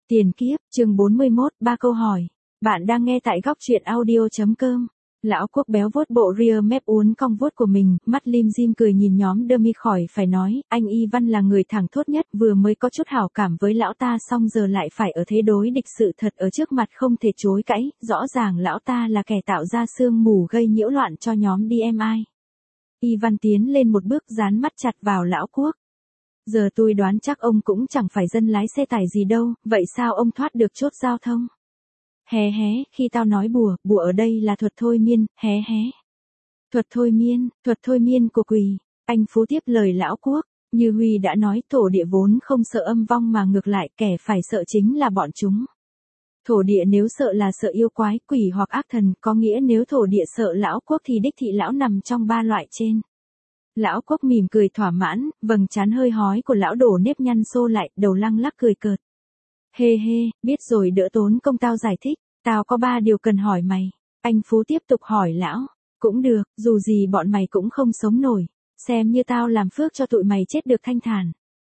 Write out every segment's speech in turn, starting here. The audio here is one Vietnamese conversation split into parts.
Tiền kiếp, chương 41, 3 câu hỏi. Bạn đang nghe tại góc truyện audio.com. Lão Quốc béo vuốt bộ rear mép uốn cong vuốt của mình, mắt lim dim cười nhìn nhóm Demi khỏi phải nói, anh Y Văn là người thẳng thốt nhất, vừa mới có chút hảo cảm với lão ta xong giờ lại phải ở thế đối địch, sự thật ở trước mặt không thể chối cãi, rõ ràng lão ta là kẻ tạo ra sương mù gây nhiễu loạn cho nhóm DMI. Y Văn tiến lên một bước dán mắt chặt vào Lão Quốc. Giờ tôi đoán chắc ông cũng chẳng phải dân lái xe tải gì đâu, vậy sao ông thoát được chốt giao thông? Hé hé, khi tao nói bùa ở đây là thuật thôi miên, hé hé. Thuật thôi miên của quỷ. Anh Phú tiếp lời Lão Quốc, như Huy đã nói, thổ địa vốn không sợ âm vong mà ngược lại kẻ phải sợ chính là bọn chúng. Thổ địa nếu sợ là sợ yêu quái, quỷ hoặc ác thần, có nghĩa nếu thổ địa sợ Lão Quốc thì đích thị lão nằm trong ba loại trên. Lão Quốc mỉm cười thỏa mãn, vầng trán hơi hói của lão đổ nếp nhăn xô lại, đầu lăng lắc cười cợt. Hê hê, biết rồi, đỡ tốn công tao giải thích, tao có 3 điều cần hỏi mày. Anh Phú tiếp tục hỏi lão, cũng được, dù gì bọn mày cũng không sống nổi, xem như tao làm phước cho tụi mày chết được thanh thản.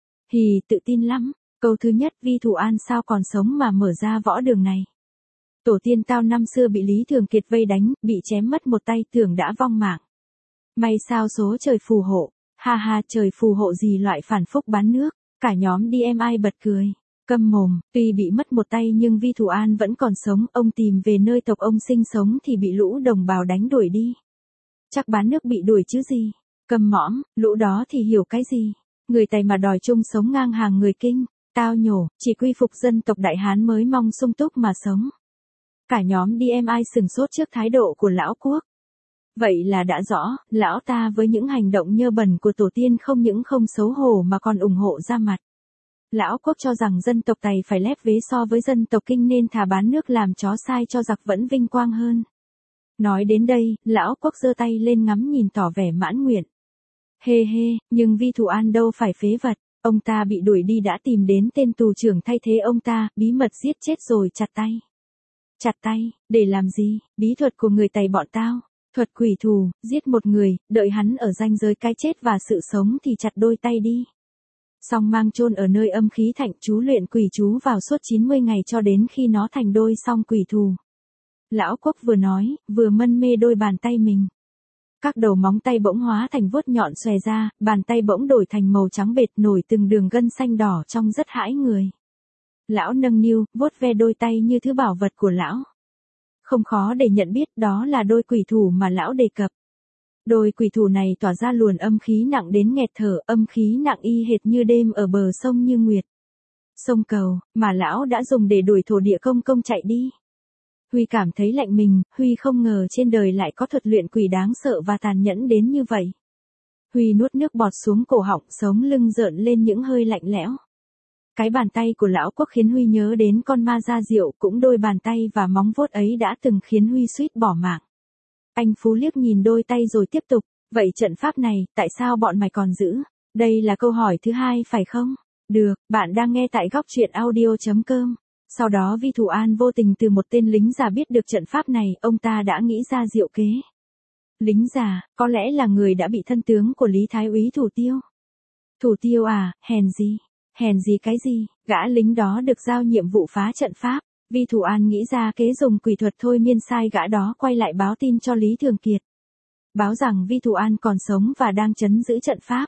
Hì, tự tin lắm. Câu thứ nhất, Vi Thù An sao còn sống mà mở ra võ đường này. Tổ tiên tao năm xưa bị Lý Thường Kiệt vây đánh, bị chém mất một tay, tưởng đã vong mạng. May sao số trời phù hộ, ha ha, trời phù hộ gì loại phản phúc bán nước, cả nhóm DMI bật cười. Câm mồm, tuy bị mất một tay nhưng Vi Thù An vẫn còn sống, ông tìm về nơi tộc ông sinh sống thì bị lũ đồng bào đánh đuổi đi. Chắc bán nước bị đuổi chứ gì, câm mõm, lũ đó thì hiểu cái gì, người Tày mà đòi chung sống ngang hàng người Kinh, tao nhổ, chỉ quy phục dân tộc Đại Hán mới mong sung túc mà sống. Cả nhóm DMI sừng sốt trước thái độ của Lão Quốc. Vậy là đã rõ, lão ta với những hành động nhơ bẩn của tổ tiên không những không xấu hổ mà còn ủng hộ ra mặt. Lão Quốc cho rằng dân tộc Tày phải lép vế so với dân tộc Kinh nên thà bán nước làm chó sai cho giặc vẫn vinh quang hơn. Nói đến đây, Lão Quốc giơ tay lên ngắm nhìn tỏ vẻ mãn nguyện. Hê hê, nhưng Vi Thù An đâu phải phế vật, ông ta bị đuổi đi đã tìm đến tên tù trưởng thay thế ông ta, bí mật giết chết rồi chặt tay. Chặt tay, để làm gì, bí thuật của người Tày bọn tao. Thuật quỷ thù, giết một người, đợi hắn ở ranh giới cái chết và sự sống thì chặt đôi tay đi. Xong mang chôn ở nơi âm khí thạnh, chú luyện quỷ chú vào suốt 90 ngày cho đến khi nó thành đôi xong quỷ thù. Lão Quốc vừa nói, vừa mân mê đôi bàn tay mình. Các đầu móng tay bỗng hóa thành vuốt nhọn xòe ra, bàn tay bỗng đổi thành màu trắng bệt nổi từng đường gân xanh đỏ trông rất hãi người. Lão nâng niu, vuốt ve đôi tay như thứ bảo vật của lão. Không khó để nhận biết đó là đôi quỷ thủ mà lão đề cập. Đôi quỷ thủ này tỏa ra luồn âm khí nặng đến nghẹt thở, âm khí nặng y hệt như đêm ở bờ sông Như Nguyệt. Sông Cầu, mà lão đã dùng để đuổi thổ địa công chạy đi. Huy cảm thấy lạnh mình, Huy không ngờ trên đời lại có thuật luyện quỷ đáng sợ và tàn nhẫn đến như vậy. Huy nuốt nước bọt xuống cổ họng, sống lưng rợn lên những hơi lạnh lẽo. Cái bàn tay của Lão Quốc khiến Huy nhớ đến con ma da rượu, cũng đôi bàn tay và móng vuốt ấy đã từng khiến Huy suýt bỏ mạng. Anh Phú liếc nhìn đôi tay rồi tiếp tục, vậy trận pháp này, tại sao bọn mày còn giữ? Đây là câu hỏi thứ 2 phải không? Được, bạn đang nghe tại góc truyện audio.com. Sau đó Vi Thù An vô tình từ một tên lính già biết được trận pháp này, ông ta đã nghĩ ra diệu kế. Lính già, có lẽ là người đã bị thân tướng của Lý Thái úy Thủ Tiêu. Thủ Tiêu à, hèn gì cái gì, gã lính đó được giao nhiệm vụ phá trận pháp. Vi Thù An nghĩ ra kế dùng quỷ thuật thôi miên sai gã đó quay lại báo tin cho Lý Thường Kiệt. Báo rằng Vi Thù An còn sống và đang trấn giữ trận pháp.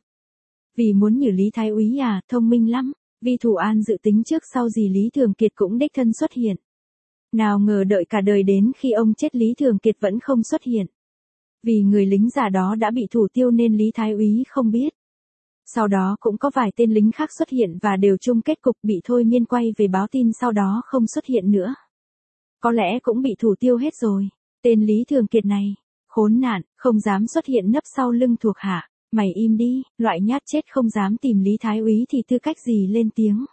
Vì muốn nhử Lý Thái úy à, thông minh lắm. Vi Thù An dự tính trước sau gì Lý Thường Kiệt cũng đích thân xuất hiện. Nào ngờ đợi cả đời đến khi ông chết Lý Thường Kiệt vẫn không xuất hiện. Vì người lính già đó đã bị Thủ Tiêu nên Lý Thái úy không biết. Sau đó cũng có vài tên lính khác xuất hiện và đều chung kết cục bị thôi miên quay về báo tin sau đó không xuất hiện nữa. Có lẽ cũng bị Thủ Tiêu hết rồi. Tên Lý Thường Kiệt này, khốn nạn, không dám xuất hiện nấp sau lưng thuộc hạ. Mày im đi, loại nhát chết không dám tìm Lý Thái úy thì tư cách gì lên tiếng.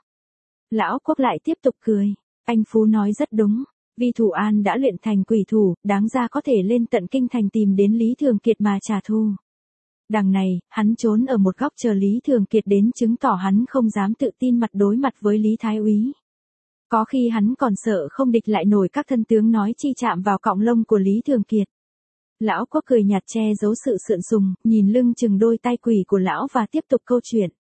Lão Quốc lại tiếp tục cười. Anh Phú nói rất đúng. Vi Thù An đã luyện thành quỷ thủ, đáng ra có thể lên tận kinh thành tìm đến Lý Thường Kiệt mà trả thù. Đằng này, hắn trốn ở một góc chờ Lý Thường Kiệt đến chứng tỏ hắn không dám tự tin mặt đối mặt với Lý Thái úy. Có khi hắn còn sợ không địch lại nổi các thân tướng nói chi chạm vào cọng lông của Lý Thường Kiệt. Lão Quốc cười nhạt che giấu sự sượng sùng, nhìn lưng chừng đôi tay quỷ của lão và tiếp tục câu chuyện.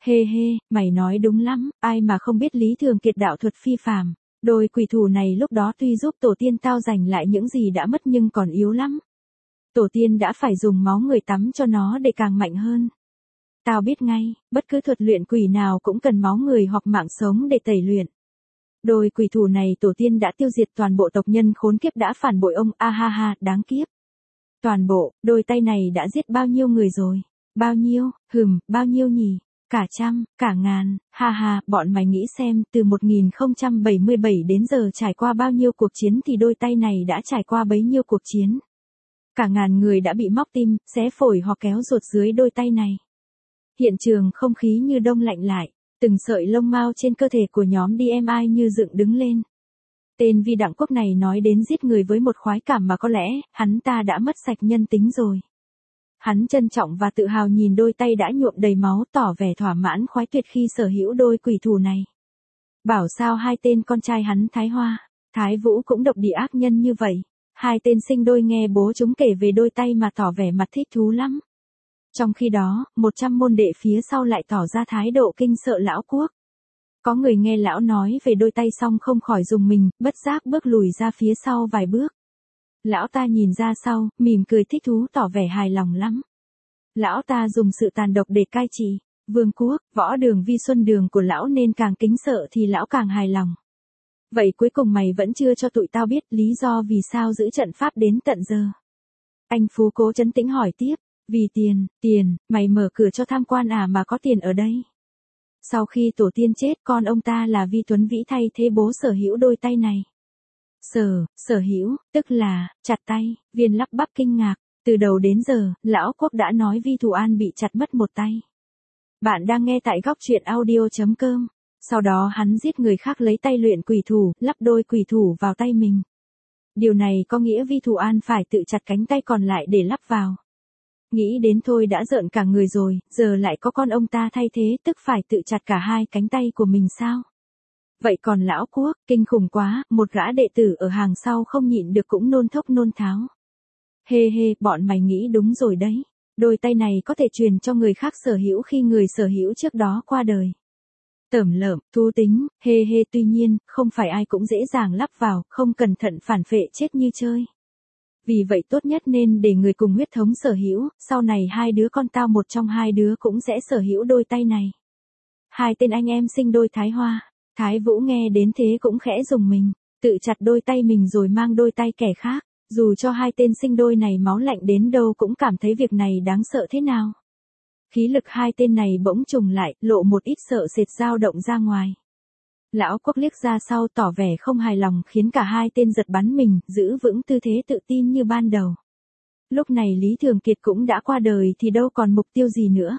Hê hê, mày nói đúng lắm, ai mà không biết Lý Thường Kiệt đạo thuật phi phàm. Đôi quỷ thủ này lúc đó tuy giúp tổ tiên tao giành lại những gì đã mất nhưng còn yếu lắm. Tổ tiên đã phải dùng máu người tắm cho nó để càng mạnh hơn. Tao biết ngay, bất cứ thuật luyện quỷ nào cũng cần máu người hoặc mạng sống để tẩy luyện. Đôi quỷ thủ này tổ tiên đã tiêu diệt toàn bộ tộc nhân khốn kiếp đã phản bội ông, a ha ha, đáng kiếp. Toàn bộ, đôi tay này đã giết bao nhiêu người rồi? Bao nhiêu, bao nhiêu nhỉ? Cả trăm, cả ngàn, ha ha, bọn mày nghĩ xem, từ 1077 đến giờ trải qua bao nhiêu cuộc chiến thì đôi tay này đã trải qua bấy nhiêu cuộc chiến. Cả ngàn người đã bị móc tim, xé phổi hoặc kéo ruột dưới đôi tay này. Hiện trường không khí như đông lạnh lại, từng sợi lông mao trên cơ thể của nhóm DMI như dựng đứng lên. Tên Vi Đặng Quốc này nói đến giết người với một khoái cảm mà có lẽ, hắn ta đã mất sạch nhân tính rồi. Hắn trân trọng và tự hào nhìn đôi tay đã nhuộm đầy máu tỏ vẻ thỏa mãn khoái tuyệt khi sở hữu đôi quỷ thủ này. Bảo sao hai tên con trai hắn Thái Hoa, Thái Vũ cũng độc địa ác nhân như vậy. Hai tên sinh đôi nghe bố chúng kể về đôi tay mà tỏ vẻ mặt thích thú lắm. Trong khi đó, 100 môn đệ phía sau lại tỏ ra thái độ kinh sợ lão Quốc. Có người nghe lão nói về đôi tay xong không khỏi rùng mình, bất giác bước lùi ra phía sau vài bước. Lão ta nhìn ra sau, mỉm cười thích thú tỏ vẻ hài lòng lắm. Lão ta dùng sự tàn độc để cai trị vương quốc, võ đường Vi Xuân Đường của lão nên càng kính sợ thì lão càng hài lòng. Vậy cuối cùng mày vẫn chưa cho tụi tao biết lý do vì sao giữ trận pháp đến tận giờ. Anh Phú cố trấn tĩnh hỏi tiếp, vì tiền, mày mở cửa cho tham quan à mà có tiền ở đây. Sau khi tổ tiên chết con ông ta là Vi Tuấn Vĩ thay thế bố sở hữu đôi tay này. Sở hữu, tức là, chặt tay, Viên lắp bắp kinh ngạc, từ đầu đến giờ, lão Quốc đã nói Vi Thù An bị chặt mất một tay. Bạn đang nghe tại góc truyện audio.com. Sau đó hắn giết người khác lấy tay luyện quỷ thủ, lắp đôi quỷ thủ vào tay mình. Điều này có nghĩa Vi Thù An phải tự chặt cánh tay còn lại để lắp vào. Nghĩ đến thôi đã rợn cả người rồi, giờ lại có con ông ta thay thế tức phải tự chặt cả hai cánh tay của mình sao? Vậy còn lão Quốc, kinh khủng quá, một gã đệ tử ở hàng sau không nhịn được cũng nôn thốc nôn tháo. Hê hê, bọn mày nghĩ đúng rồi đấy. Đôi tay này có thể truyền cho người khác sở hữu khi người sở hữu trước đó qua đời. Tởm lợm, thú tính, hê hê, tuy nhiên, không phải ai cũng dễ dàng lắp vào, không cẩn thận phản phệ chết như chơi. Vì vậy tốt nhất nên để người cùng huyết thống sở hữu, sau này hai đứa con tao một trong hai đứa cũng sẽ sở hữu đôi tay này. Hai tên anh em sinh đôi Thái Hoa, Thái Vũ nghe đến thế cũng khẽ rùng mình, tự chặt đôi tay mình rồi mang đôi tay kẻ khác, dù cho hai tên sinh đôi này máu lạnh đến đâu cũng cảm thấy việc này đáng sợ thế nào. Khí lực hai tên này bỗng trùng lại, lộ một ít sợ sệt dao động ra ngoài. Lão Quốc liếc ra sau tỏ vẻ không hài lòng khiến cả hai tên giật bắn mình, giữ vững tư thế tự tin như ban đầu. Lúc này Lý Thường Kiệt cũng đã qua đời thì đâu còn mục tiêu gì nữa.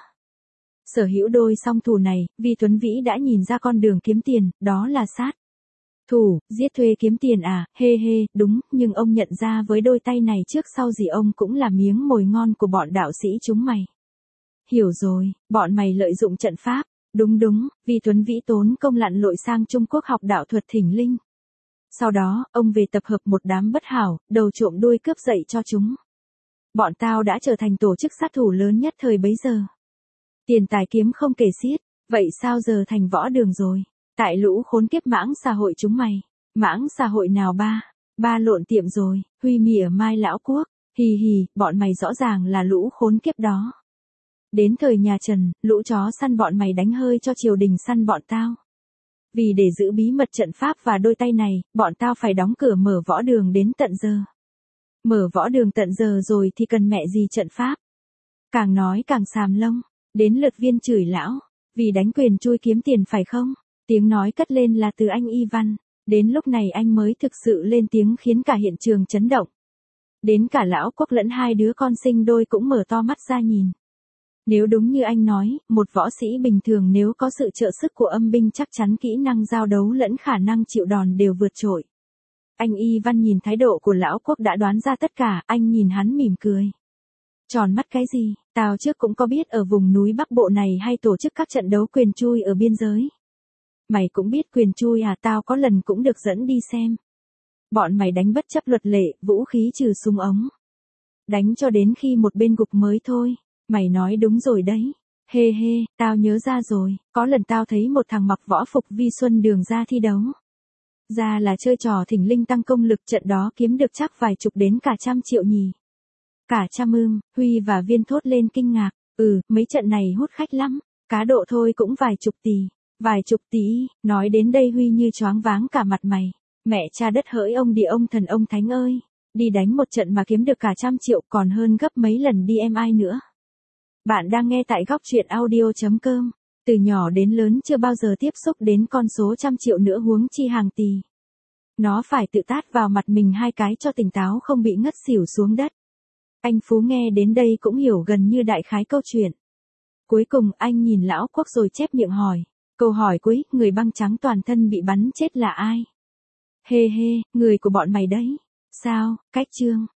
Sở hữu đôi song thủ này, Vi Tuấn Vĩ đã nhìn ra con đường kiếm tiền, đó là sát thủ, giết thuê kiếm tiền à, hê hê, đúng, nhưng ông nhận ra với đôi tay này trước sau gì ông cũng là miếng mồi ngon của bọn đạo sĩ chúng mày. Hiểu rồi, bọn mày lợi dụng trận pháp. Đúng, Vi Tuấn Vĩ tốn công lặn lội sang Trung Quốc học đạo thuật thỉnh linh. Sau đó, ông về tập hợp một đám bất hảo, đầu trộm đuôi cướp dậy cho chúng. Bọn tao đã trở thành tổ chức sát thủ lớn nhất thời bấy giờ. Tiền tài kiếm không kể xiết, vậy sao giờ thành võ đường rồi? Tại lũ khốn kiếp mãng xã hội chúng mày. Mãng xã hội nào ba lộn tiệm rồi, huy mỉa mai lão Quốc, hì hì, bọn mày rõ ràng là lũ khốn kiếp đó. Đến thời nhà Trần, lũ chó săn bọn mày đánh hơi cho triều đình săn bọn tao. Vì để giữ bí mật trận pháp và đôi tay này, bọn tao phải đóng cửa mở võ đường đến tận giờ. Mở võ đường tận giờ rồi thì cần mẹ gì trận pháp. Càng nói càng xàm lông, đến lượt Viên chửi lão, vì đánh quyền chui kiếm tiền phải không? Tiếng nói cất lên là từ anh Y Văn, đến lúc này anh mới thực sự lên tiếng khiến cả hiện trường chấn động. Đến cả lão Quốc lẫn hai đứa con sinh đôi cũng mở to mắt ra nhìn. Nếu đúng như anh nói, một võ sĩ bình thường nếu có sự trợ sức của âm binh chắc chắn kỹ năng giao đấu lẫn khả năng chịu đòn đều vượt trội. Anh Y Văn nhìn thái độ của lão Quốc đã đoán ra tất cả, anh nhìn hắn mỉm cười. Tròn mắt cái gì, tao trước cũng có biết ở vùng núi Bắc Bộ này hay tổ chức các trận đấu quyền chui ở biên giới. Mày cũng biết quyền chui à, tao có lần cũng được dẫn đi xem. Bọn mày đánh bất chấp luật lệ, vũ khí trừ súng ống. Đánh cho đến khi một bên gục mới thôi. Mày nói đúng rồi đấy. Hê hê, tao nhớ ra rồi, có lần tao thấy một thằng mặc võ phục Vi Xuân Đường ra thi đấu. Ra là chơi trò thỉnh linh tăng công lực, trận đó kiếm được chắc vài chục đến cả trăm triệu nhỉ. Cả trăm ưm, Huy và Viên thốt lên kinh ngạc. Mấy trận này hút khách lắm, cá độ thôi cũng vài chục tỷ. Vài chục tỷ, nói đến đây Huy như choáng váng cả mặt mày. Mẹ cha đất hỡi, ông địa ông thần ông thánh ơi. Đi đánh một trận mà kiếm được cả trăm triệu, còn hơn gấp mấy lần đi em ai nữa. Bạn đang nghe tại góc truyện audio.com. Từ nhỏ đến lớn chưa bao giờ tiếp xúc đến con số trăm triệu nữa, huống chi hàng tỷ. Nó phải tự tát vào mặt mình hai cái cho tỉnh táo không bị ngất xỉu xuống đất. Anh Phú nghe đến đây cũng hiểu gần như đại khái câu chuyện. Cuối cùng anh nhìn Lão Quốc rồi chép miệng hỏi. Câu hỏi cuối, người băng trắng toàn thân bị bắn chết là ai? Hê hê, người của bọn mày đấy. Sao, cách chương.